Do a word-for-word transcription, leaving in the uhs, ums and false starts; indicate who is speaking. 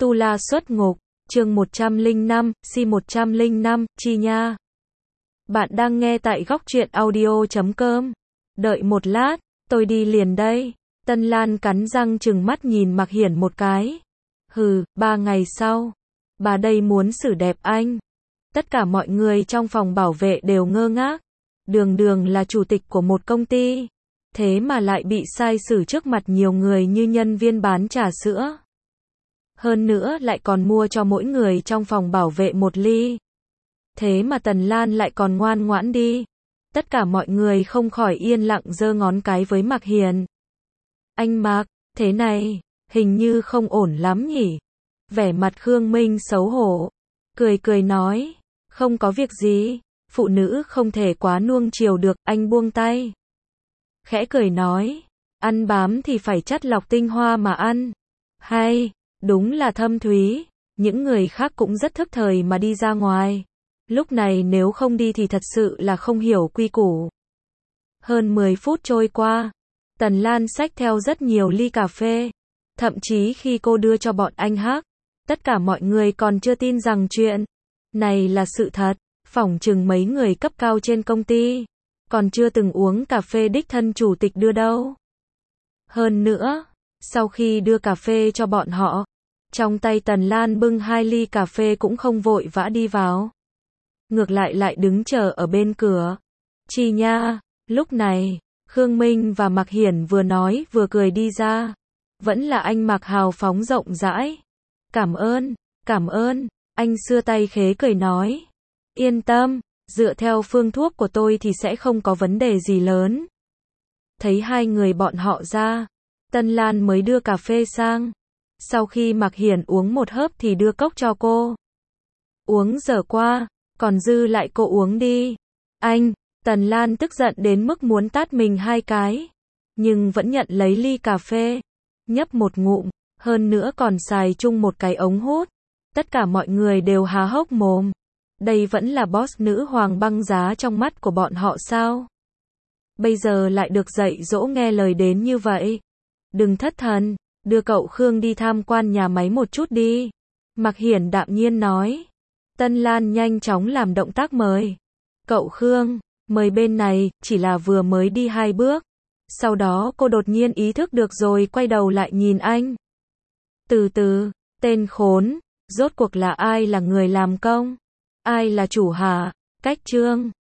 Speaker 1: Tu La xuất ngục, chương một trăm lẻ năm, si một trăm lẻ năm, chi nha. Bạn đang nghe tại góc truyện audio chấm com. Đợi một lát, tôi đi liền đây. Tân Lan cắn răng trừng mắt nhìn Mạc Hiển một cái. Hừ, ba ngày sau. Bà đây muốn xử đẹp anh. Tất cả mọi người trong phòng bảo vệ đều ngơ ngác. Đường đường là chủ tịch của một công ty. Thế mà lại bị sai xử trước mặt nhiều người như nhân viên bán trà sữa. Hơn nữa lại còn mua cho mỗi người trong phòng bảo vệ một ly. Thế mà Tần Lan lại còn ngoan ngoãn đi. Tất cả mọi người không khỏi yên lặng giơ ngón cái với Mạc Hiền. Anh Mạc, thế này, hình như không ổn lắm nhỉ? Vẻ mặt Khương Minh xấu hổ. Cười cười nói, không có việc gì, phụ nữ không thể quá nuông chiều được, anh buông tay. Khẽ cười nói, ăn bám thì phải chắt lọc tinh hoa mà ăn. Hay, đúng là thâm thúy, những người khác cũng rất thức thời mà đi ra ngoài. Lúc này nếu không đi thì thật sự là không hiểu quy củ. Hơn mười phút trôi qua, Tần Lan xách theo rất nhiều ly cà phê. Thậm chí khi cô đưa cho bọn anh Hắc, tất cả mọi người còn chưa tin rằng chuyện này là sự thật. Phỏng chừng mấy người cấp cao trên công ty còn chưa từng uống cà phê đích thân chủ tịch đưa đâu. Hơn nữa, sau khi đưa cà phê cho bọn họ, trong tay Tần Lan bưng hai ly cà phê cũng không vội vã đi vào. Ngược lại lại đứng chờ ở bên cửa. Chi nha, lúc này, Khương Minh và Mạc Hiển vừa nói vừa cười đi ra. Vẫn là anh Mạc hào phóng rộng rãi. Cảm ơn, cảm ơn, anh xưa tay khế cười nói. Yên tâm, dựa theo phương thuốc của tôi thì sẽ không có vấn đề gì lớn. Thấy hai người bọn họ ra, Tân Lan mới đưa cà phê sang. Sau khi Mạc Hiển uống một hớp thì đưa cốc cho cô. Uống dở qua, còn dư lại cô uống đi. Anh, Tần Lan tức giận đến mức muốn tát mình hai cái. Nhưng vẫn nhận lấy ly cà phê. Nhấp một ngụm, hơn nữa còn xài chung một cái ống hút. Tất cả mọi người đều há hốc mồm. Đây vẫn là boss nữ hoàng băng giá trong mắt của bọn họ sao? Bây giờ lại được dạy dỗ nghe lời đến như vậy. Đừng thất thần, đưa cậu Khương đi tham quan nhà máy một chút đi. Mạc Hiển đạm nhiên nói. Tân Lan nhanh chóng làm động tác mời. Cậu Khương, mời bên này, chỉ là vừa mới đi hai bước. Sau đó cô đột nhiên ý thức được rồi quay đầu lại nhìn anh. Từ từ, tên khốn, rốt cuộc là ai là người làm công? Ai là chủ hả? Cách Trương.